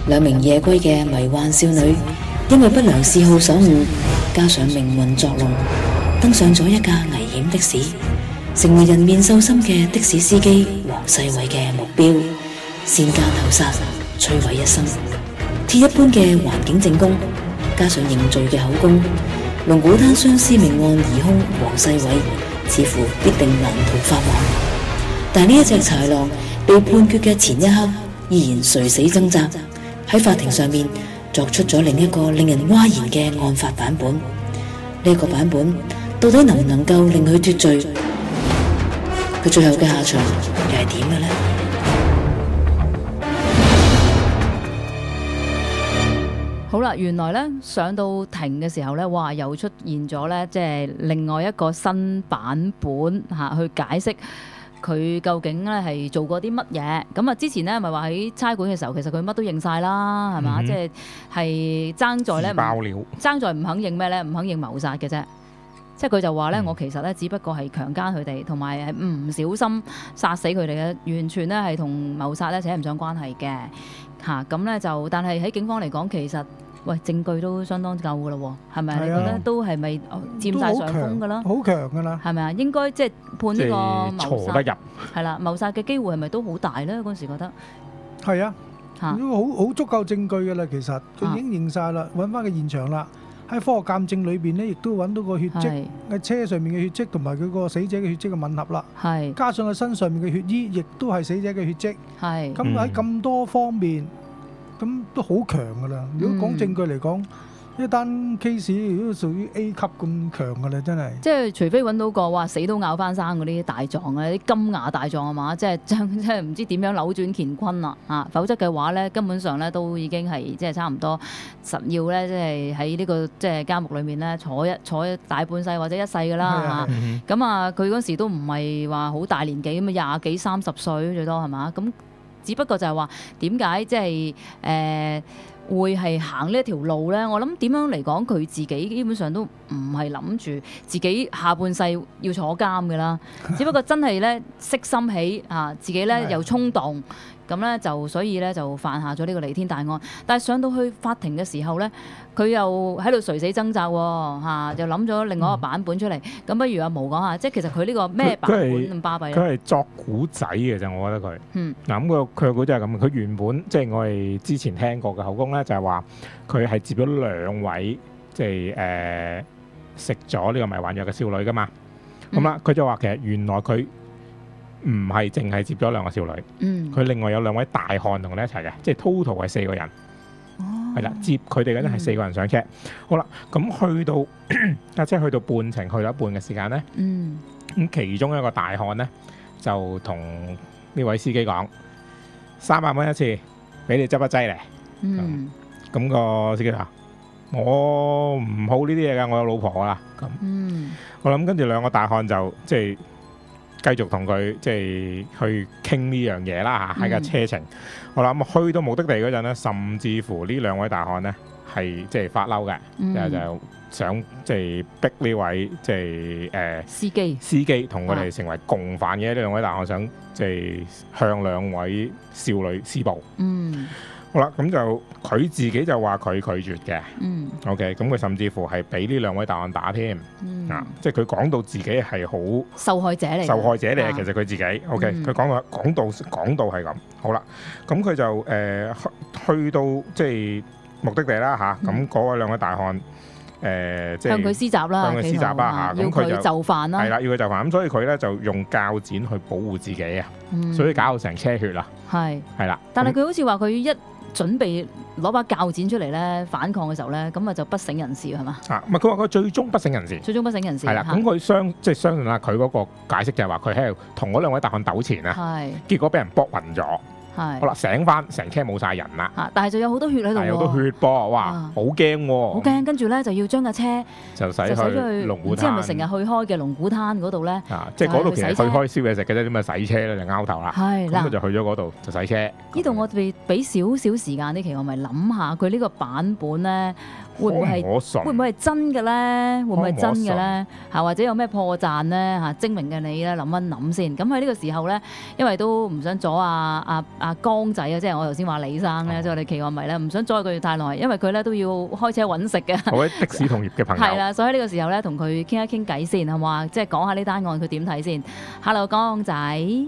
兩名夜歸嘅迷幻少女，因為不良嗜好所誤，加上命運作弄，登上咗一架危險的士，成為人面獸心嘅的士司機黃世偉嘅目標，先奸後殺，摧毀一生。鐵一般嘅環境證供，加上認罪嘅口供，龍鼓灘雙屍命案疑兇黃世偉似乎必定難逃法網。但呢一隻豺狼被判決嘅前一刻，依然垂死掙扎，喺法庭上面作出咗另一個令人嘩然嘅案發版本。呢個版本到底能唔能夠令佢脫罪？佢最後嘅下場又係點嘅呢？ 好啦，原來咧上到庭嘅時候咧，哇，又出現咗咧，即係另外一個新版本嚇，去解釋佢究竟咧係做過啲乜嘢。咁啊，之前咧咪話喺差館嘅時候，其實佢乜都認晒啦，係嘛？即係爭在咧，爭在唔肯認咩咧？唔肯認謀殺嘅啫。即係佢就話咧，我其實咧只不過係強姦佢哋，同埋係唔小心殺死佢哋嘅，完全咧係同謀殺咧扯唔上關係嘅嚇。咁咧就，但係喺警方嚟講，其實喂證據都相當夠噶咯喎，係咪？你覺得都係咪佔晒上風噶啦？ 好強噶啦， 係咪啊？應該即係判呢個謀殺得入係啦，謀殺嘅機會係咪都好大咧？嗰陣時覺得係啊，都好足夠證據噶啦。其實佢已經認晒啦，揾翻個現場啦。喺科學鑑證裏邊咧，亦都揾到個血跡喺車上面嘅血跡，同埋佢個死者嘅血跡嘅吻合啦。係加上佢身上面嘅血衣，亦都係死者嘅血跡。係咁喺咁多方面，咁都好強噶啦。如果講證據嚟講，一單 case 都屬於 A 級咁強噶啦，真係。 即係除非揾到個話死都咬翻生嗰啲大狀啊，啲金牙大狀啊嘛，即係唔知點樣扭轉乾坤啦啊！否則嘅話咧，根本上咧都已經係即係差唔多實要咧，即係喺呢個即係監獄裏面咧坐一大半世或者一世噶啦嚇。咁啊，佢嗰時都唔係話好大年紀咁啊，20幾30歲最多係嘛？咁只不過就係話點解即係會係行呢一條路咧？我諗點樣嚟講，佢自己基本上都唔係諗住自己下半世要坐監嘅啦。只不過真係咧色心起啊，自己咧又衝動，咁咧就所以咧就犯下咗呢個彌天大案。但係上到去法庭嘅時候咧，佢又喺度垂死掙扎喎嚇，又諗咗另外一個版本出嚟。咁不如阿毛講下，即係其實佢呢個咩版本咁巴閉咧？ 佢係作古仔嘅啫，我覺得佢。嗱咁佢個古仔係咁，佢原本即係我哋之前聽過嘅口供咧，就係話佢係接咗2位即係食咗呢個迷幻藥嘅少女噶嘛。咁啦，佢就話其實原來佢唔係淨係接咗2個少女，佢另外有2位大漢同佢哋一齊嘅，即係 total 係4個人。係啦，接佢哋嗰陣係4個人上車。好啦，咁去到架車去到半程，去到一半嘅時間咧，咁其中一個大漢咧就同呢位司機講：300蚊一次，俾你執一劑嚟。咁個司機話：我唔好呢啲嘢㗎，我有老婆啦。咁我諗跟住2個大漢就即係繼續同佢即係去傾呢樣嘢啦嚇，喺架車程。好啦，咁去到目的地嗰陣咧，甚至乎呢2位大漢咧係即係發嬲嘅，就想即係逼呢位即係司機同佢哋成為共犯嘅。呢2位大漢想即係向2位少女施暴。好啦，咁就佢自己就話佢拒絕嘅。OK， 咁佢甚至乎係俾呢2位大漢打添。即係佢講到自己係好受害者嚟嘅，其實佢自己。OK，佢講到係咁。好啦，咁佢就去到即係目的地啦嚇。咁嗰位2位大漢即係向佢施襲啦，嚇。要佢就範啦。係啦，要佢就範。咁所以佢咧就用鉸剪去保護自己啊。所以搞到成車血啦。係啦。但係佢好似話佢一準備攞把鉸剪出嚟咧反抗嘅時候咧，咁啊就不省人事係嘛？唔係，佢話佢最終不省人事。係啦，咁佢相信啦，佢嗰個解釋就係話佢喺度同嗰2位大漢糾纏啊，結果俾人搏暈咗。好啦，醒翻成車冇晒人啦。但係就有好多血喺度喎。有好多血噃，哇，好驚喎！好驚，跟住咧就要將架車就駛去龍鼓灘。唔知係咪成日去開嘅龍鼓灘嗰度咧？即係嗰度其實去開燒嘢食嘅啫，點解洗車咧就拗頭啦？係啦，咁佢就去咗嗰度就洗車。呢度我哋俾少少時間呢期，我咪諗下佢呢個版本咧， 會唔會係我信會唔會係真嘅咧？會唔會係真嘅咧？嚇，或者有咩破綻咧？嚇，精明嘅你咧諗一諗先。咁喺呢個時候咧，因為都唔想阻阿江仔啊，即係我頭先話李生咧，即係我哋奇案迷咧，唔想阻佢太耐，因為佢咧都要開車揾食嘅。 各位的士同業嘅朋友， 係啦，所以呢個時候咧，同佢傾一傾偈先，係嘛？即係講下呢單案佢點睇先。Hello， 江仔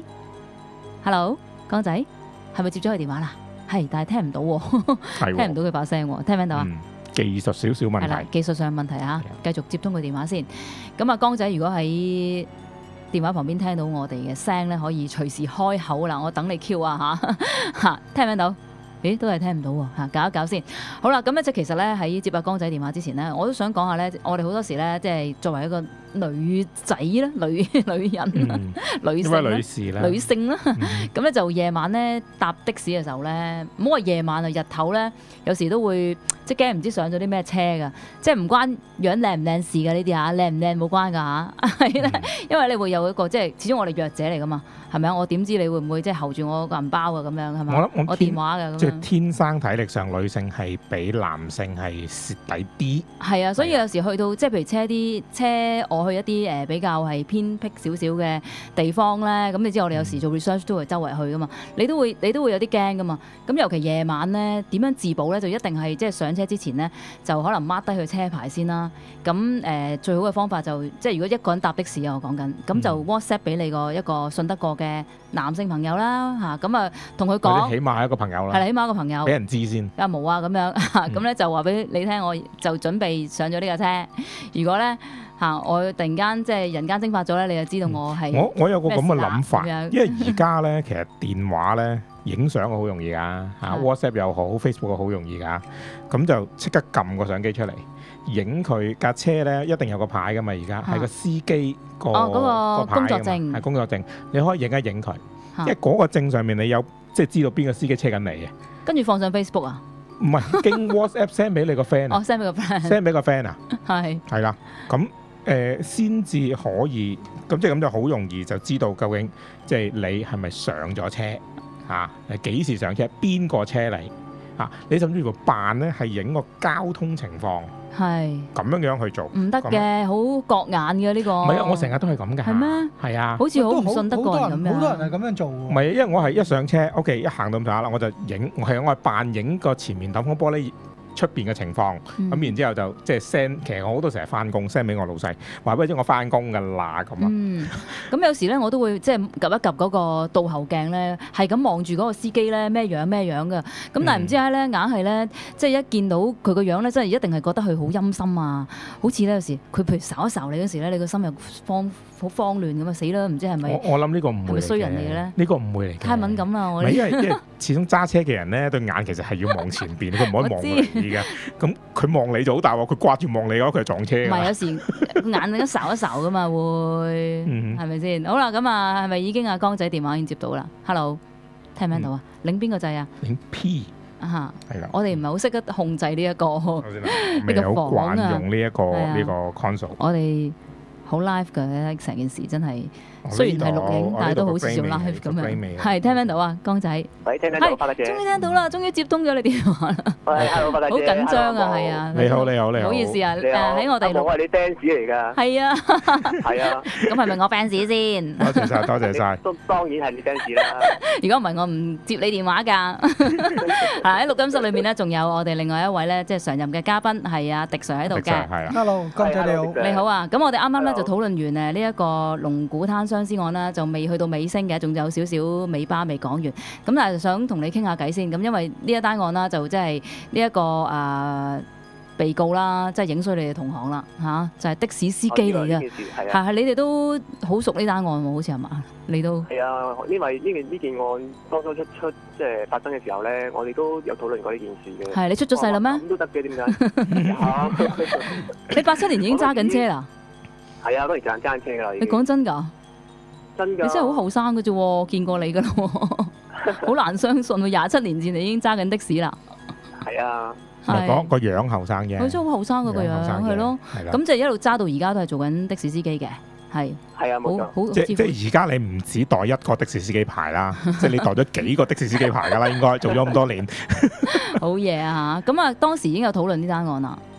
，Hello， 江仔，係咪接咗佢電話啦？係，但係聽唔到喎，聽唔到佢把聲喎，聽唔聽到啊？ 技術少少問題， 係啦，技術上問題嚇，繼續接通佢電話先。咁啊，江仔，如果喺電話旁邊聽到我哋嘅聲咧，可以隨時開口啦，我等你 Q 啊嚇，聽唔聽到？咦，都係聽唔到喎嚇，搞一搞先。好啦，咁咧即係其實咧喺接阿江仔電話之前咧，我都想講下咧，我哋好多時咧即係作為一個女仔啦、女人、女性啦、女性啦，咁咧就夜晚咧搭的士嘅時候咧，唔好話夜晚啊，日頭咧有時都會即係驚唔知上咗啲咩車㗎，即係唔關樣靚唔靚事㗎呢啲嚇，靚唔靚冇關㗎嚇，係咧，因為你會有一個即係始終我哋弱者嚟㗎嘛，係咪啊？我點知你會唔會即係候住我個銀包啊咁樣係咪？我電話㗎咁。 天生體力上女性係比男性係蝕底啲， 係啊，所以有時去到即係譬如車我去一啲比較係偏僻少少嘅地方咧，咁你知我哋有時做 research 都會周圍去噶嘛，你都會有啲驚噶嘛，咁尤其夜晚咧點樣自保咧，就一定係即係上車之前咧就可能 mark 低佢車牌先啦，咁最好嘅方法就即係如果一個人搭的士啊，我講緊，咁就 WhatsApp 俾你一個信得過嘅男性朋友啦嚇，咁啊同佢講， 起碼係一個朋友啦， 係啦，起碼一個朋友俾人知先， 阿毛啊咁樣，咁咧就話俾你聽，我就準備上咗呢架車。如果咧我突然間即係人間蒸發咗咧，你就知道我係我有個咁嘅諗法，因為而家咧其實電話咧影相好容易㗎，WhatsApp 又好 Facebook 好容易㗎，咁就即刻撳個相機出嚟影佢架車咧，一定有個牌㗎嘛，而家係個司機個工作證， 係工作證，你可以影一影佢，因為嗰個證上面你有即係知道邊個司機車緊你嘅。 跟住放上 Facebook 啊？ 唔係經 WhatsApp send 俾你個 friend 啊？ send 俾個 friend，send 俾個 friend 啊？係啦，咁先至可以，咁即係咁就好容易就知道究竟即係你係咪上咗車嚇？你幾時上車？邊個車嚟嚇？你甚至乎扮咧係影個交通情況，係咁樣去做， 唔得嘅，好覺眼嘅呢個。唔係啊，我成日都係咁㗎。係咩？係啊， 好似好唔信得過人咁樣。 好多人係咁樣做喎。 唔係，因為我係一上車 ，OK， 一行到咁上下啦，我就影，我係扮影個前面擋風玻璃出邊嘅情況，咁然之後就即係 send，其實我好多成日翻工 send 俾我老細，話俾佢知我翻工㗎啦咁啊。 咁有時咧我都會即係及一及嗰個倒後鏡咧，係咁望住嗰個司機咧咩樣㗎。咁但係唔知解咧，硬係咧即係一見到佢個樣咧，真係一定係覺得佢好陰森啊！好似咧有時佢譬如睄一睄你嗰時咧，你個心又好慌亂咁啊！死啦，唔知係咪？ 我諗呢個唔會嚟嘅。係咪衰人嚟嘅咧？呢個唔會嚟嘅。 太敏感啦！我因為始終揸車嘅人咧對眼其實係要望前邊，佢唔可以望你嘅。咁佢望你就好大鑊，佢掛住望你嘅話，佢係撞車。唔係有時眼一睄一睄噶嘛，會係咪先？好啦，咁啊係咪已經阿江仔電話已經接到啦 ？Hello， 聽唔聽到啊？擰邊個掣啊？擰 P 啊嚇，係啦。我哋唔係好識得控制呢一個呢個房啊，用呢個 console。我哋好 live 嘅成件事真係，雖然係錄影，但係都好似做 live 咁樣。係聽唔聽到啊，江仔？ 喂，聽到，發達姐。 終於聽到啦，終於接通咗你電話啦。 喂，hello，發達姐。 好緊張啊，係啊。 你好。唔好意思啊，喺我哋錄。 我係你 fans 嚟㗎。係啊。係啊。咁係咪我 fans 先？ 多謝晒，多謝晒。 都當然係你 fans 啦。 如果唔係，我唔接你電話㗎。喺錄音室裏面咧，仲有我哋另外一位咧，即係常任嘅嘉賓係阿迪 Sir 喺度嘅。 係啊。 Hello，江仔你好。 你好啊，咁我哋啱啱咧就討論完誒呢一個龍鼓灘相思案啦，就未去到尾聲嘅，仲有少少尾巴未講完。咁但係想同你傾下偈先，咁因為呢一單案啦，就即係呢一個被告啦，即係影衰你哋同行啦嚇，就係的士司機嚟嘅，係你哋都好熟呢單案喎，好似係嘛？你都係啊， 因為呢件案當初出即係發生嘅時候咧，我哋都有討論過呢件事嘅。 係你出咗世啦咩？ 咁都得嘅，點解？ 你87年已經揸緊車啦？ 係啊，當然揸緊車㗎啦。 你講真㗎？真㗎？你真係好後生㗎啫喎，見過你㗎啦喎，好難相信喎，27年前你已經揸緊的士啦。 係啊。 係個樣後生嘅， 佢真係好後生嗰個樣，係咯。咁即係一路揸到而家都係做緊的士司機嘅，係。係啊，冇錯。 即係而家你唔止代一個的士司機牌啦，即係你代咗幾個的士司機牌㗎啦，應該做咗咁多年。 好嘢啊嚇！咁啊，當時已經有討論呢單案啦。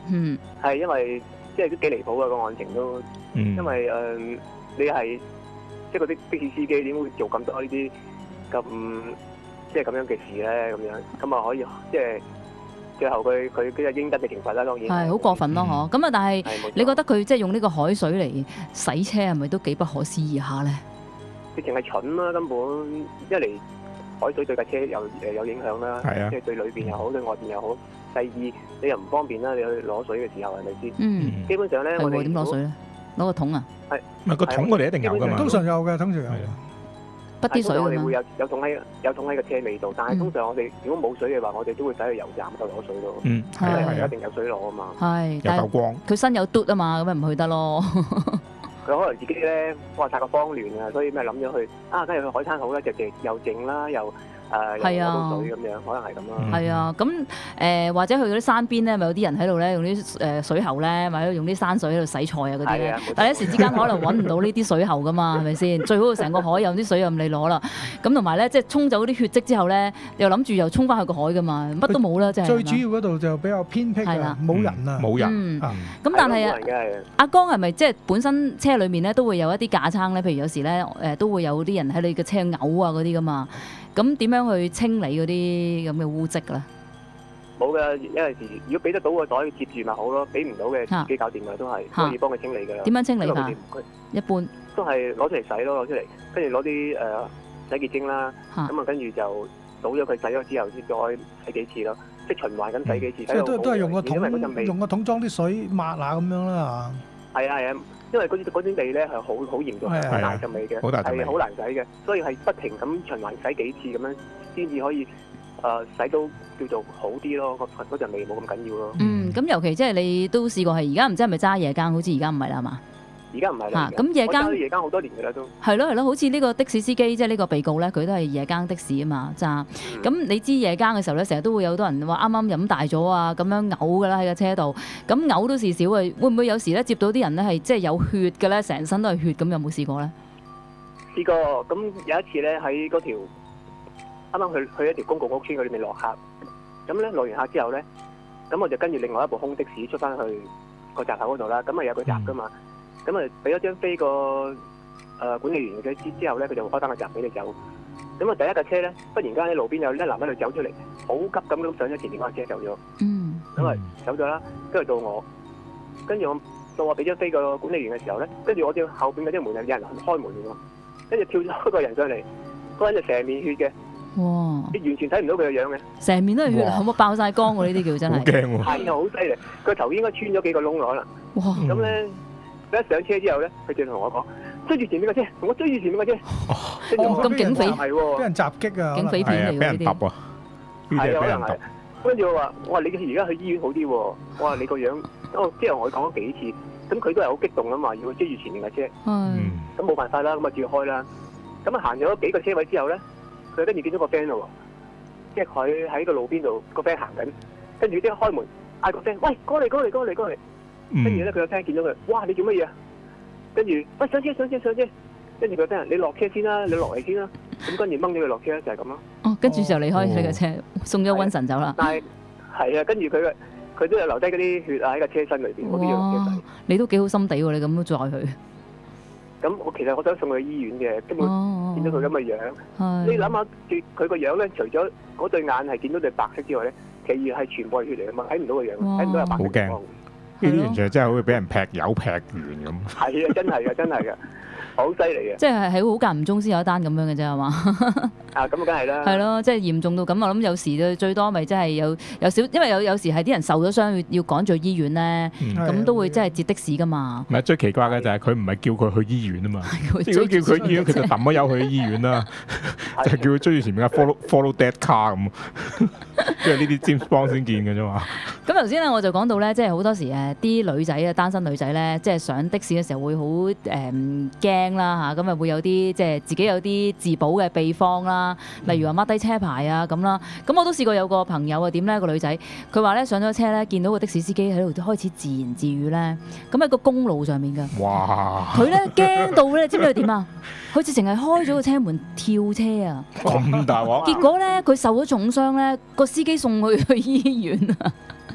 係因為即係都幾離譜啊個案情都，因為你係即係嗰啲的士司機點會做咁多呢啲咁即係咁樣嘅事咧？咁啊可以即係最後佢嘅應得嘅懲罰啦，當然係好過分咯，嗬！咁啊，但係你覺得佢即係用呢個海水嚟洗車係咪都幾不可思議下咧？ 直情係蠢啦，根本一嚟海水對架車有影響啦，即係對裏邊又好，對外邊又好。第二你又唔方便啦，你去攞水嘅時候係咪先？基本上咧，我哋點攞水咧？攞個桶啊？ 係咪個桶我哋一定有㗎嘛？ 通常有嘅，通常有。 不啲水我哋會有桶喺個車尾度，但係通常我哋如果冇水嘅話，我哋都會走去油站度攞水咯。係一定有水攞啊嘛。 係， 有夠光。 佢身有嘟啊嘛，咁咪唔去得咯。 佢可能自己咧，哇！太過慌亂啊，所以咩諗咗去啊，梗係去海灘好啦，就又靜啦，又攞到水咁樣，可能係咁啦。 係啊，咁或者去嗰啲山邊咧，咪有啲人喺度咧，用啲水喉咧，或者用啲山水喺度洗菜啊嗰啲咧。但係一時之間可能揾唔到呢啲水喉噶嘛，係咪先？最好成個海有啲水任你攞啦。咁同埋咧，即係沖走啲血跡之後咧，又諗住又沖翻去個海噶嘛，乜都冇啦，即係。最主要嗰度就比較偏僻啊，冇人啊， 冇人。 咁但係阿江係咪即係本身車裏面咧都會有一啲架撐咧？譬如有時咧都會有啲人喺你嘅車嘔啊嗰啲噶嘛。咁點樣去清理嗰啲咁嘅污跡咧？ 冇嘅，有陣時如果俾得到個袋接住咪好咯，俾唔到嘅自己搞掂嘅都係可以幫佢清理㗎啦。 點樣清理法？一般都係攞出嚟洗咯，攞出嚟，跟住攞啲洗潔精啦，咁啊跟住就倒咗佢洗咗之後，先再洗幾次咯，即係循環咁洗幾次。 即係都係用個桶裝啲水抹下咁樣啦。 係啊，因為嗰啲味咧係好嚴重，好大陣味嘅，係好難洗嘅，所以係不停咁循環洗幾次咁樣，先至可以洗到叫做好啲咯，嗰陣味冇咁緊要咯。 咁尤其即係你都試過係而家唔知係咪揸夜更，好似而家唔係啦嘛？ 而家唔係啦。 咁夜更夜更好多年㗎啦都。 係咯，好似呢個的士司機即係呢個被告咧，佢都係夜更的士啊嘛揸。咁你知夜更嘅時候咧，成日都會有好多人話啱啱飲大咗啊，咁樣嘔㗎啦喺個車度。咁嘔都是少嘅，會唔會有時咧接到啲人咧係即係有血嘅咧，成身都係血咁？有冇試過咧？ 試過，咁有一次咧喺嗰條啱啱去一條公共屋邨嗰裏面落客，咁咧落完客之後咧，咁我就跟住另外一部空的士出翻去個閘口嗰度啦，咁啊有個閘㗎嘛。咁啊，俾咗張飛個管理員嘅之後咧，佢就開翻個閘俾你走。咁啊，第一架車咧，忽然間喺路邊有一男一女走出嚟，好急咁上咗前面嗰架車走咗。咁啊走咗啦，跟住到我到我俾張飛個管理員嘅時候咧，跟住我哋後邊嗰啲門有人開門嘅喎，跟住跳咗一個人上嚟，嗰人就成面血嘅。 哇！ 你完全睇唔到佢嘅樣嘅， 成面都係血，可唔可爆晒光喎？呢啲叫真係。 好驚喎！ 係啊，好犀利，佢頭應該穿咗幾個窿咯，可能。 哇！ 咁咧。一上車之後咧，佢就同我講：追住前面架車，同我追住前面架車。 咁警匪係喎， 俾人襲擊啊！ 警匪片嚟㗎呢啲。 係啊，可能係。跟住我話：你而家去醫院好啲喎。我話你個樣，之後我講咗幾次，咁佢都係好激動啊嘛，要追住前面架車。咁冇辦法啦，咁啊照開啦。咁啊行咗幾個車位之後咧，佢跟住見到個 friend 咯喎，即係佢喺個路邊度，個 friend 行緊，跟住即刻開門嗌個 friend：喂，過嚟！跟住咧，佢個 friend 見到佢，哇！你做乜嘢啊？跟住，喂，上車！跟住佢個 friend，你落車先啦，你落嚟先啦。咁跟住掹咗佢落車，就係咁咯。 跟住就離開佢嘅車，送咗瘟神走啦。 但係係啊，跟住佢都有留低嗰啲血啊喺個車身裏邊，我都要落車。 你都幾好心地喎！你咁都載佢。 咁其實我想送佢去醫院嘅，根本見到佢咁嘅樣。你諗下，佢個樣咧，除咗嗰對眼係見到對白色之外咧，其餘係全部係血嚟嘅嘛，睇唔到個樣，睇唔到有白色嘅光。 呢啲完全真係好似俾人劈油劈完咁。係啊，真係嘅，好犀利嘅。 即係喺好間唔中先有一單咁樣嘅啫，係嘛？ 咁梗係啦。係咯，即係嚴重到咁，我諗有時最多咪真係有少，因為有時係啲人受咗傷要趕去醫院咧，咁都會真係截的士噶嘛。 唔係最奇怪嘅就係佢唔係叫佢去醫院啊嘛。如果叫佢醫院，佢就抌咗油去醫院啦，就係叫佢追住前面嘅 follow that car 咁。即係呢啲 James Bond 先見嘅啫嘛。 咁頭先咧我就講到咧，即係好多時啲女仔啊，單身女仔咧，即係上的士嘅時候會好驚啦嚇，咁啊會有啲即係自己有啲自保嘅秘方啦，例如話抹低車牌啊咁啦。咁我都試過有個朋友啊，點咧個女仔，佢話咧上咗車咧，見到個的士司機喺度開始自言自語咧，咁喺個公路上面㗎。 哇！ 佢咧驚到咧，知唔知佢點啊？佢直情係開咗個車門跳車啊！ 咁大鑊！ 結果咧佢受咗重傷咧，個司機送佢去醫院啊！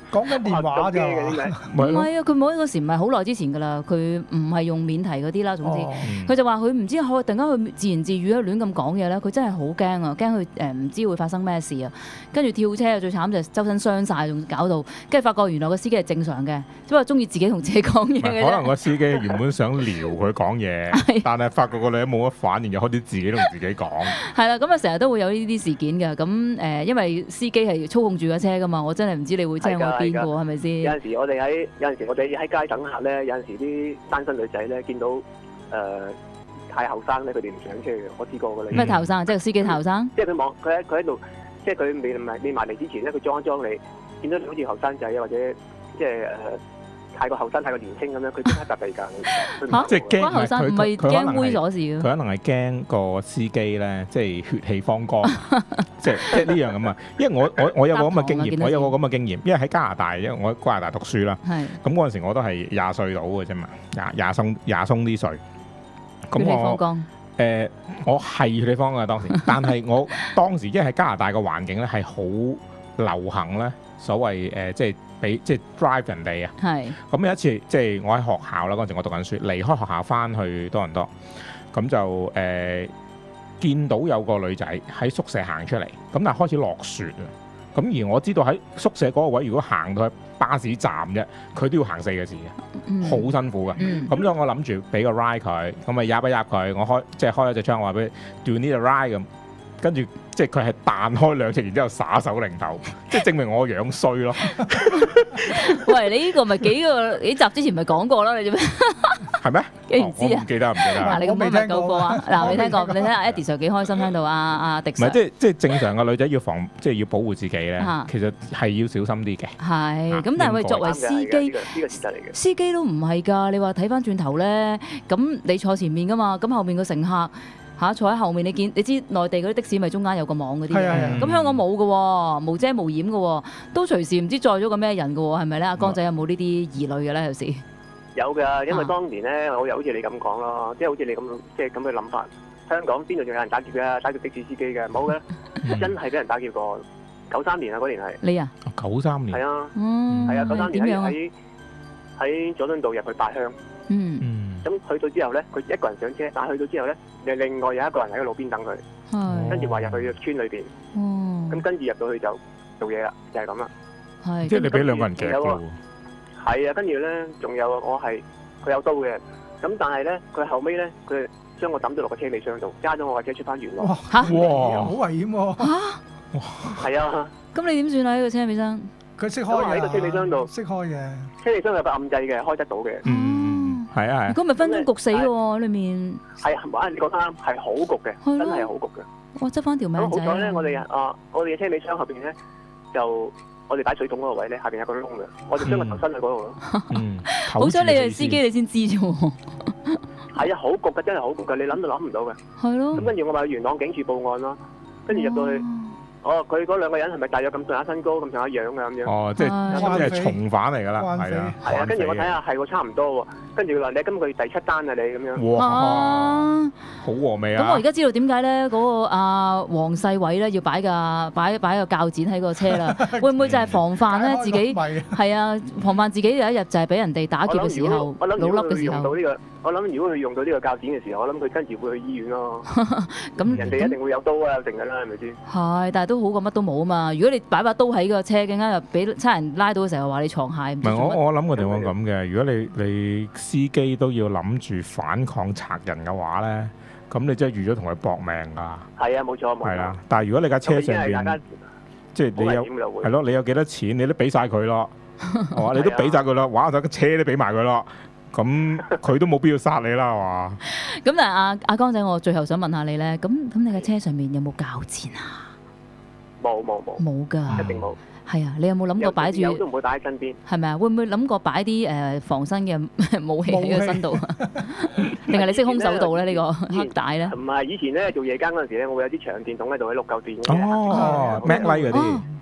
講緊電話咋？ 唔係啊，佢冇嗰時唔係好耐之前㗎啦，佢唔係用免提嗰啲啦。總之，佢就話佢唔知突然間佢自言自語亂咁講嘢咧，佢真係好驚啊！驚佢唔知會發生咩事啊！跟住跳車最慘就係周身傷晒，仲搞到，跟住發覺原來個司機係正常嘅，只不過中意自己同自己講嘢嘅啫。 可能個司機原本想撩佢講嘢，但係發覺個女人冇乜反應，又開始自己同自己講。 係啦，咁啊成日都會有呢啲事件嘅。咁因為司機係操控住架車㗎嘛，我真係唔知你會車我邊㗎喎，係咪先？ 有陣時我哋喺街等客咧，有陣時啲單身女仔咧見到太後生咧，佢哋唔上車嘅，我試過㗎啦。 咩太後生？即係司機太後生？ 即係佢喺度，即係佢未埋嚟之前咧，佢裝一裝你，見到你好似後生仔啊，或者即係太過後生、太過年輕咁樣，佢即刻搭第二架。 嚇！ 即係驚後生，唔係驚猥瑣事嘅。 佢可能係驚個司機咧，即係血氣方剛，即係呢樣咁啊！因為我有個咁嘅經驗，因為喺加拿大，因為我喺加拿大讀書啦。係。咁嗰陣時我都係20歲到嘅啫嘛，廿鬆啲歲。 血氣方剛。 我係血氣方剛嘅當時，但係我當時因為喺加拿大嘅環境咧係好流行咧，所謂即係即係 drive 人哋啊。係。咁有一次即係我喺學校啦，嗰陣時我讀緊書，離開學校翻去多倫多，咁就見到有個女仔喺宿舍行出嚟，咁但係開始落雪啊。咁而我知道喺宿舍嗰個位，如果行到去巴士站啫，佢都要行4個字嘅，好辛苦嘅。咁所以我諗住俾個 ride 佢，咁咪入佢，我開咗隻窗，我話俾佢 Do you need a ride 咁，跟住即係佢係彈開2隻，然之後耍手擰頭，即係證明我樣衰咯。 喂，你呢個咪幾集之前咪講過啦？你做咩？係咩？記唔知啊？ 唔記得。 嗱，你咁未聽過啊？嗱，未聽過。你睇下 Eddie Sir 幾開心聽到阿迪 Sir。 唔係，即係正常嘅女仔即係要保護自己咧，其實係要小心啲嘅。 係。咁但係作為司機， 呢個事實嚟嘅。 司機都唔係㗎。你話睇翻轉頭咧，咁你坐前面㗎嘛，咁後面個乘客。坐喺後面，你知內地嗰啲的士咪中間有個網嗰啲嘅，咁香港冇嘅喎，無遮無掩嘅喎，都隨時唔知載咗個咩人嘅喎，係咪咧？阿江仔有冇呢啲疑慮嘅咧？有時有㗎，因為當年咧，我又好似你咁講咯，即係好似你咁即係咁嘅諗法。香港邊度仲有人打劫㗎？打劫的士司機嘅冇嘅，真係俾人打劫過。93年啊，嗰年係你啊 ？93年係啊，係啊，93年喺佐敦道入去八鄉。咁去到之後咧，佢一個人上車，但係去到之後咧，另外有一個人喺個路邊等佢，跟住話入去村裏邊，咁跟住入到去就做嘢啦，就係咁啦。 即係你俾2個人夾㗎喎。 係啊，跟住咧仲有佢有刀嘅，咁但係咧佢後尾咧佢將我抌咗落個車尾箱度，揸咗我架車出翻元朗。 哇！好危險喎！ 係啊。 咁你點算啊？呢個車尾箱？ 佢識開嘅。 喺個車尾箱度。 識開嘅。 車尾箱有個暗掣嘅，開得到嘅。 係啊係。 如果咪分鐘焗死嘅喎，裏面。 係啊，你覺得啱，係好焗嘅，真係好焗嘅。 我執翻條命仔。 好彩咧，我哋嘅車尾箱後邊咧，就我哋擺水桶嗰個位咧，下邊有個窿嘅，我哋將個頭伸去嗰度咯。 好彩你係司機，你先知啫喎。 係啊，好焗嘅，真係好焗嘅，你諗都諗唔到嘅。係咯。咁跟住我咪去元朗警署報案咯，跟住入到去。佢嗰2個人係咪大約咁上下身高、咁上下樣嘅咁樣？ 即係重犯嚟㗎啦，係啊。 係啊，跟住我睇下係喎，差唔多喎。跟住佢話你今個月第7單啊，你咁樣。 哇！好和味啊！ 咁我而家知道點解咧，嗰個黃世偉咧要擺個鉸剪喺個車啦。會唔會就係防範咧自己？係啊，防範自己有一日就係俾人哋打劫嘅時候，老笠嘅時候。 我諗如果佢用到呢個鉸剪嘅時候，我諗佢跟住會去醫院咯。咁人哋一定會有刀啊，定㗎啦，係咪先？ 係，但係都好過乜都冇啊嘛！如果你擺把刀喺個車，更加又俾差人拉到嘅時候話你藏械。唔係我諗個地方咁嘅，如果你司機都要諗住反抗賊人嘅話咧，咁你真係預咗同佢搏命㗎。 係啊，冇錯。係啦， 但係如果你架車上邊，即係你有係咯，你有幾多錢，你都俾晒佢咯。係嘛，你都俾晒佢咯，玩下架車都俾埋佢咯。咁佢都冇必要殺你啦，係嘛？ 咁但係阿江仔，我最後想問下你咧，咁你嘅車上面有冇鉸剪啊？ 冇㗎， 一定冇。 係啊，你有冇諗過擺住？ 有都唔會擺喺身邊。 係咪啊？會唔會諗過擺啲防身嘅武器喺個身度？定係你識空手道咧？呢個黑帶咧？ 唔係，以前咧做夜間嗰陣時咧，我會有啲長電筒喺度，喺6嚿電嘅。 Mac Light 嗰啲。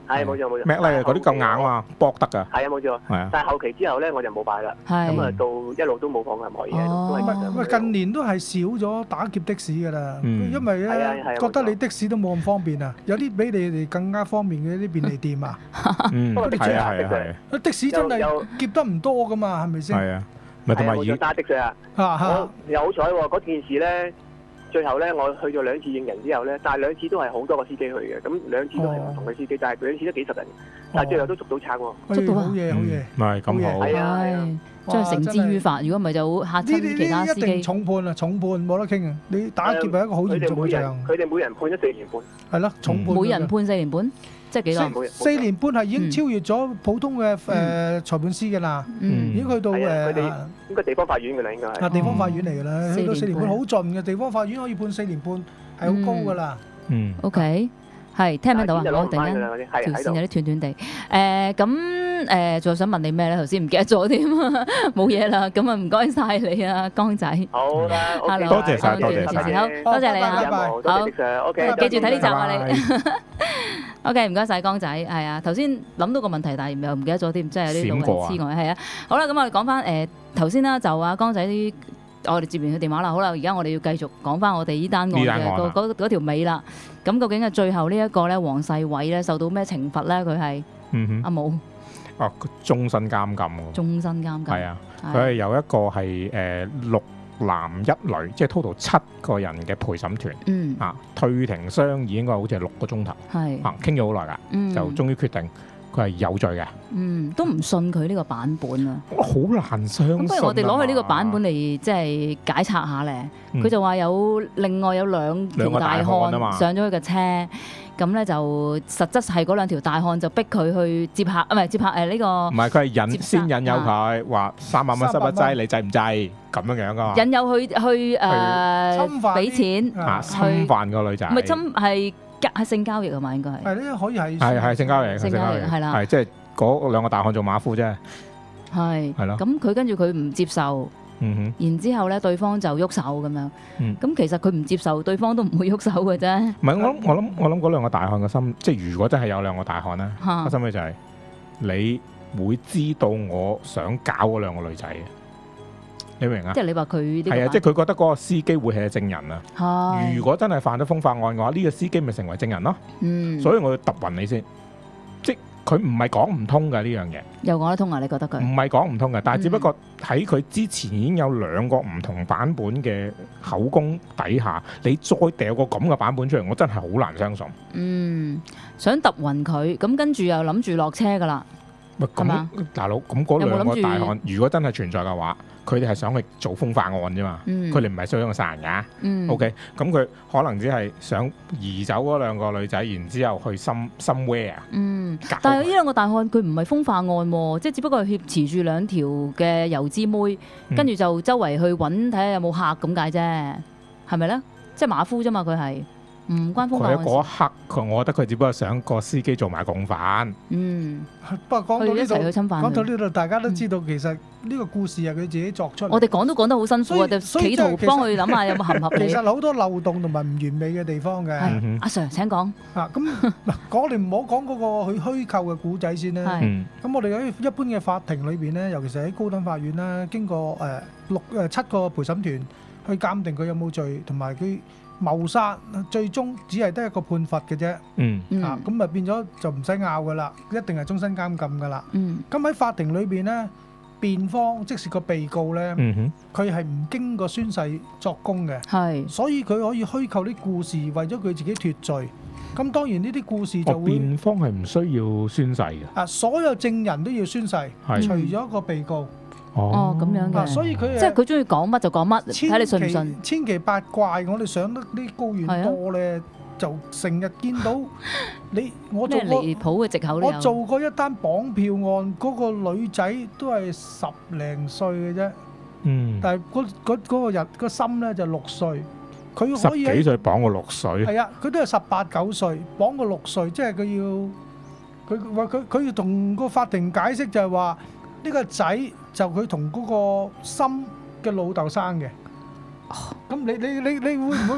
係冇錯冇錯。 Mac 咧嗰啲夠硬啊，搏得㗎。 係啊冇錯。係啊。但係後期之後咧，我就冇擺啦。 係。 咁啊，到一路都冇放任何嘢，都係。 喂，近年都係少咗打劫的士㗎啦，因為咧覺得你的士都冇咁方便啊，有啲比你哋更加方便嘅啲便利店啊。 係啊。 的士真係劫得唔多㗎嘛，係咪先？ 係啊。咪同埋要揸的士啊！我又好彩喎，嗰件事咧，最後咧我去咗2次應人之後咧，但係2次都係好多個司機去嘅，咁2次都係唔同嘅司機，但係2次都幾十人，但係最後都捉到賊喎， 捉到好嘢好嘢， 唔係咁好， 係啊， 將佢繩之於法，如果唔係就嚇親其他司機。 呢啲一定重判啊，重判冇得傾啊！你打劫係一個好嚴重嘅罪行。 佢哋每人判咗4年半。 係咯，重判。 每人判4年半。即係幾耐 ？4年半係已經超越咗普通嘅裁判司嘅啦，已經去到佢哋應該地方法院嘅啦，應該係。 地方法院嚟嘅啦，去到4年半好盡嘅，地方法院可以判4年半係好高嘅啦。 OK，係聽唔聽到啊？我突然間條線有啲斷斷地。咁仲想問你咩咧？頭先唔記得咗添，冇嘢啦。咁啊，唔該晒你啊，江仔。 好啦， 多謝晒，多謝晒， 好，多謝你啊， 好，OK， 記住睇呢集啊，你。OK， 唔該晒江仔，係啊，頭先諗到個問題，但係又唔記得咗添，即係有啲老人痴呆，係啊。好啦，咁我哋講翻頭先啦，就阿江仔啲，我哋接完佢電話啦。好啦，而家我哋要繼續講翻我哋呢單案嘅嗰條尾啦。咁究竟係最後呢一個咧，黃世偉咧受到咩懲罰咧？佢係阿武。 哦，終身監禁喎。 終身監禁。係啊， 佢係有一個係6男1女，即係 total 7個人嘅陪審團，退庭商議應該好似係6個鐘頭，傾咗好耐㗎，就終於決定佢係有罪嘅。 都唔信佢呢個版本啊！ 好難相信。咁不如我哋攞佢呢個版本嚟即係解拆下咧。佢就話另外有2條大漢上咗佢嘅車。咁咧就實質係嗰2條大漢就逼佢去接客，唔係接客呢個。唔係， 佢係先引誘佢話3萬蚊濕一劑，你制唔制咁樣樣噶嘛？ 引誘佢去俾錢侵犯個女仔。 唔係係性交易啊嘛，應該係。 係呢，可以係。 係性交易，性交易係啦。 係即係嗰2個大漢做馬夫啫。 係。係咯。咁佢跟住佢唔接受。然之後咧，對方就喐手咁樣。咁其實佢唔接受，對方都唔會喐手嘅啫。 唔係，我諗嗰2個大漢嘅心，即係如果真係有2個大漢咧，個心理就係你會知道我想搞嗰2個女仔嘅，你明啊？ 即係你話佢係啊，即係佢覺得嗰個司機會係證人啊。如果真係犯咗風化案嘅話，呢個司機咪成為證人咯。所以我要揼暈你先，即佢唔係講唔通㗎呢樣嘢， 又講得通啊？你覺得佢唔係講唔通嘅，但係只不過喺佢之前已經有2個唔同版本嘅口供底下，你再掉個咁嘅版本出嚟，我真係好難相信。 想揼暈佢，咁跟住又諗住落車㗎啦。 咁大佬，咁嗰2個大漢，如果真係存在嘅話，佢哋係想去做風化案啫嘛。佢哋唔係想去殺人㗎。OK，咁佢可能只係想移走嗰2個女仔，然之後去somewhere。 但係呢2個大漢佢唔係風化案喎，即係只不過係挾持住2條嘅油脂妹，跟住就周圍去揾睇下有冇客咁解啫，係咪咧？即係馬夫啫嘛，佢係。唔關風化案事。佢喺嗰一刻，我覺得佢只不過想個司機做埋共犯。 不過講到呢度， 講到呢度，大家都知道其實呢個故事係佢自己作出嚟。 我哋講都講得好辛苦啊，就企圖幫佢諗下有冇合唔合理。 其實好多漏洞同埋唔完美嘅地方嘅。 阿 Sir 請講。 咁嗱，我哋唔好講嗰個佢虛構嘅故仔先啦。咁我哋喺一般嘅法庭裏邊咧，尤其是喺高等法院啦，經過7個陪審團去鑑定佢有冇罪，同埋佢謀殺最終只係得一個判罰嘅啫，咁咪變咗就唔使拗噶啦，一定係終身監禁噶啦。咁喺法庭裏邊咧，辯方即是個被告咧，佢係唔經過宣誓作供嘅，所以佢可以虛構啲故事，為咗佢自己脫罪。咁當然呢啲故事就會辯方係唔需要宣誓嘅， 所有證人都要宣誓，除咗個被告。 咁樣嘅， 所以佢即係佢中意講乜就講乜，睇你信唔信。 千奇百怪，我哋上得啲高院多咧，就成日見到我做過離譜嘅藉口。 我做過一單綁票案，嗰個女仔都係10零歲嘅啫，但係嗰個人個心咧就6歲，佢可以 10幾歲綁個6歲， 係啊，佢都係18、19歲綁個6歲，即係佢要同個法庭解釋就係話呢個仔就佢同嗰個心嘅老豆生嘅。咁你會唔會覺得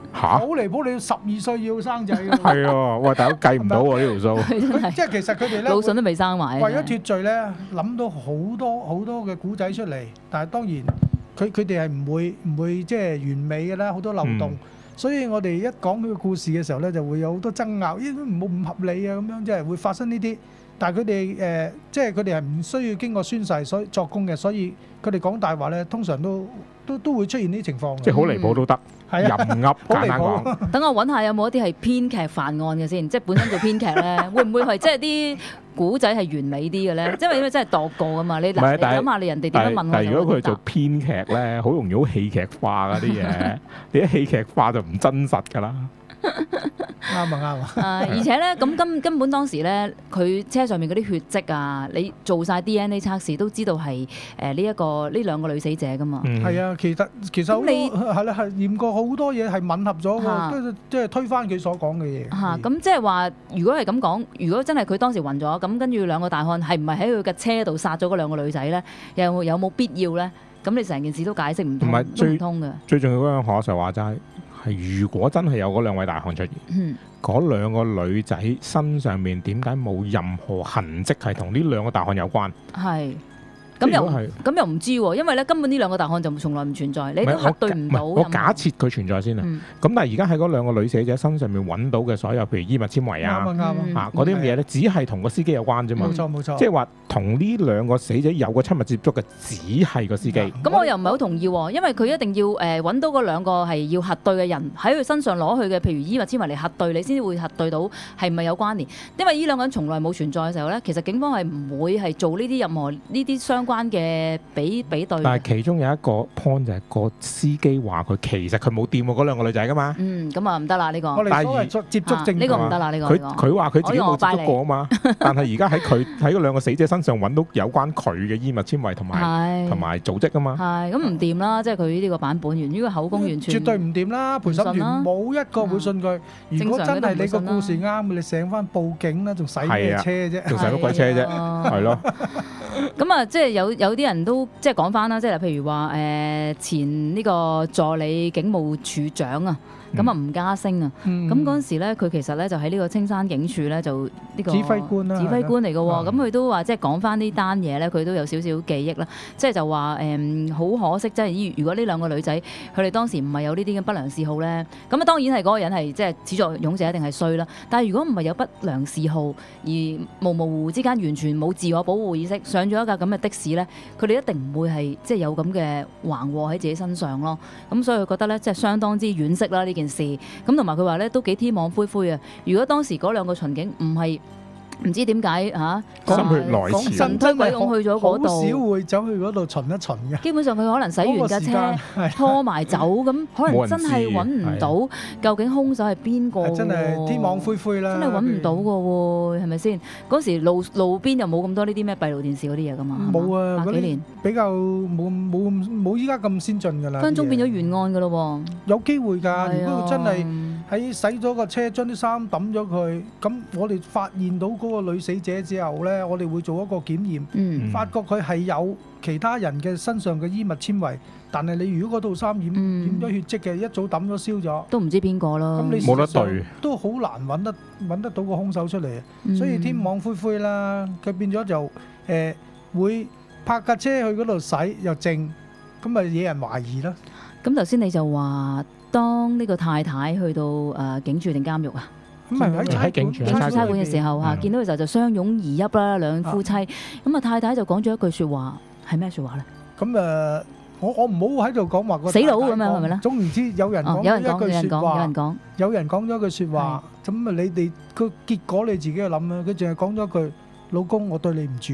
好離譜！你要12歲要生仔㗎。 係啊，喂，大佬計唔到喎呢條數。 即係其實佢哋咧， 腦筍都未生埋。 為咗脫罪咧，諗到好多嘅古仔出嚟，但係當然佢哋係唔會即係完美嘅啦，好多漏洞。所以我哋一講呢個故事嘅時候咧，就會有好多爭拗，唔合理啊咁樣，即係會發生呢啲。但係佢哋即係佢哋係唔需要經過宣誓所以作供嘅，所以佢哋講大話咧，通常都會出現呢啲情況。 即係好離譜都得，任噏簡單講。 等我揾下有冇一啲係編劇犯案嘅先，即係本身做編劇咧，會唔會係即係啲古仔係完美啲嘅咧？因為真係度過㗎嘛，你諗下你人哋點樣問我。 但係如果佢做編劇咧，好容易好戲劇化嗰啲嘢，你一戲劇化就唔真實㗎啦。 啱啊！ 而且咧，咁根本當時咧，佢車上面嗰啲血跡啊，你做晒 DNA 測試都知道係呢兩個女死者噶嘛。 係啊，其實好係啦，係驗過好多嘢係吻合咗嘅，即係推翻佢所講嘅嘢。 咁即係話，如果係咁講，如果真係佢當時暈咗，咁跟住兩個大漢係唔係喺佢嘅車度殺咗嗰兩個女仔咧？有冇必要咧？咁你成件事都解釋唔通，都唔通嘅。 最重要嗰樣何 Sir話齋。如果真係有嗰兩位大漢出現，嗰兩個女仔身上面點解冇任何痕跡係同呢兩個大漢有關？係。咁又唔知喎，因為咧根本呢兩個大漢就從來唔存在，你都核對唔到。我假設佢存在先啊。咁但係而家喺嗰兩個女死者身上面揾到嘅所有，譬如衣物纖維啊，嗰啲嘢咧，只係同個司機有關啫嘛。冇錯。即係話同呢兩個死者有個親密接觸嘅，只係個司機。咁我又唔係好同意喎，因為佢一定要揾到嗰兩個係要核對嘅人喺佢身上攞去嘅，譬如衣物纖維嚟核對，你先會核對到係咪有關聯。因為呢兩個人從來冇存在嘅時候咧，其實警方係唔會係做呢啲任何呢啲相關嘅比對， 但係其中有一個 point 就係個司機話佢其實佢冇掂過嗰兩個女仔噶嘛。 咁啊唔得啦呢個。 我哋所謂接觸證呢個唔得啦呢個。 佢話佢自己冇接觸過啊嘛。但係而家喺嗰兩個死者身上揾到有關佢嘅衣物纖維同埋組織啊嘛。 係咁唔掂啦，即係佢呢個版本呢個口供完全絕對唔掂啦。陪審員冇一個會信佢。如果真係你個故事啱，你醒翻報警啦，仲使咩車啫？ 仲使乜鬼車啫？係咯。 咁啊，即係有啲人都即係講翻啦，即係譬如話前呢個助理警務處長啊，咁啊吳家星啊，咁嗰陣時咧，佢其實咧就喺呢個青山警署咧就呢個指揮官啦， 指揮官嚟嘅喎，咁佢都話即係講翻呢單嘢咧，佢都有少少記憶啦，即係就話好可惜，即係如果呢兩個女仔佢哋當時唔係有呢啲咁不良嗜好咧，咁啊當然係嗰個人係即係始作俑者一定係衰啦，但係如果唔係有不良嗜好而模模糊糊之間完全冇自我保護意識，上咗一架咁嘅的士咧，佢哋一定唔會係即係有咁嘅橫禍喺自己身上咯，咁所以佢覺得咧即係相當之惋惜啦呢件事，咁同埋佢話咧都幾天網恢恢啊！如果當時嗰兩個巡警唔係唔知點解嚇心血來潮神推鬼擁去咗嗰度， 好少會走去嗰度巡一巡嘅。 基本上佢可能洗完架車拖埋走，咁可能真係揾唔到究竟兇手係邊個。 真係天網恢恢啦！ 真係揾唔到嘅喎，係咪先？嗰時路邊又冇咁多呢啲咩閉路電視嗰啲嘢噶嘛。 冇啊， 百幾年比較冇依家咁先進㗎啦。 分鐘變咗懸案㗎咯喎。 有機會㗎，如果佢真係喺洗咗個車，將啲衫抌咗佢，咁我哋發現到嗰個女死者之後咧，我哋會做一個檢驗，發覺佢係有其他人嘅身上嘅衣物纖維，但係你如果嗰套衫染咗血跡嘅，一早抌咗燒咗， 都唔知邊個咯。 咁你冇得對，都好難揾得到個兇手出嚟，所以天網恢恢啦。佢變咗就會泊架車去嗰度洗又靜，咁咪惹人懷疑啦。 咁頭先你就話，當呢個太太去到警署定監獄啊？ 咁係喺警署差館嘅時候嚇，見到嘅時候就相擁而泣啦，兩夫妻。咁啊太太就講咗一句説話，係咩説話咧？ 咁我唔好喺度講話個死佬咁樣係咪咧？ 總言之，有人講咗一句説話，有人講咗句説話，咁啊你哋個結果你自己去諗啦。佢淨係講咗句：老公，我對你唔住。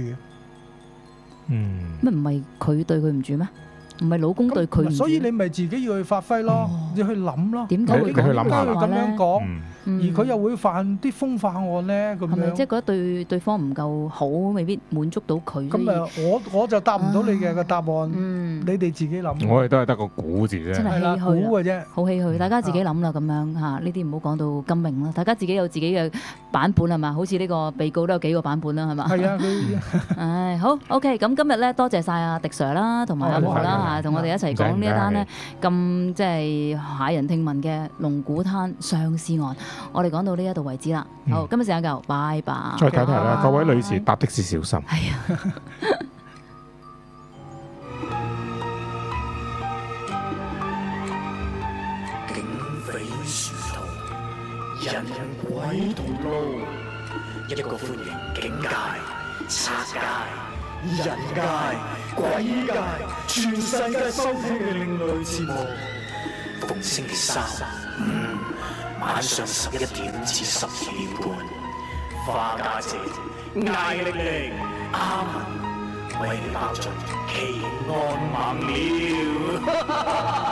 乜唔係佢對佢唔住咩？唔係老公對佢唔住， 所以你咪自己要去發揮咯，要去諗咯。 點解會咁樣講咧？ 而佢又會犯啲風化案咧，咁樣。係咪即係覺得對方唔夠好，未必滿足到佢？ 咁啊，我就答唔到你嘅個答案，你哋自己諗。 我哋都係得個估字啫， 真係唏噓估嘅啫， 好唏噓。大家自己諗啦，咁樣嚇，呢啲唔好講到金明啦。大家自己有自己嘅版本係嘛？好似呢個被告都有幾個版本啦，係嘛？ 係啊， 唉，好 OK。咁今日咧，多謝晒阿迪 Sir 啦，同埋阿和啦嚇，同我哋一齊講呢一單咧咁即係駭人聽聞嘅龍鼓灘雙屍案。我哋講到呢一度為止啦。好，今日時間夠，拜拜。 再睇睇啦，各位女士搭的士小心。 係啊。 警匪殊途，人鬼同路，一個歡迎警界、賊界、人界、鬼界，全世界收聽嘅另類節目。逢星期三、五晚上11點至12點半，花家姐、艾力力、阿文為你爆盡奇案猛料。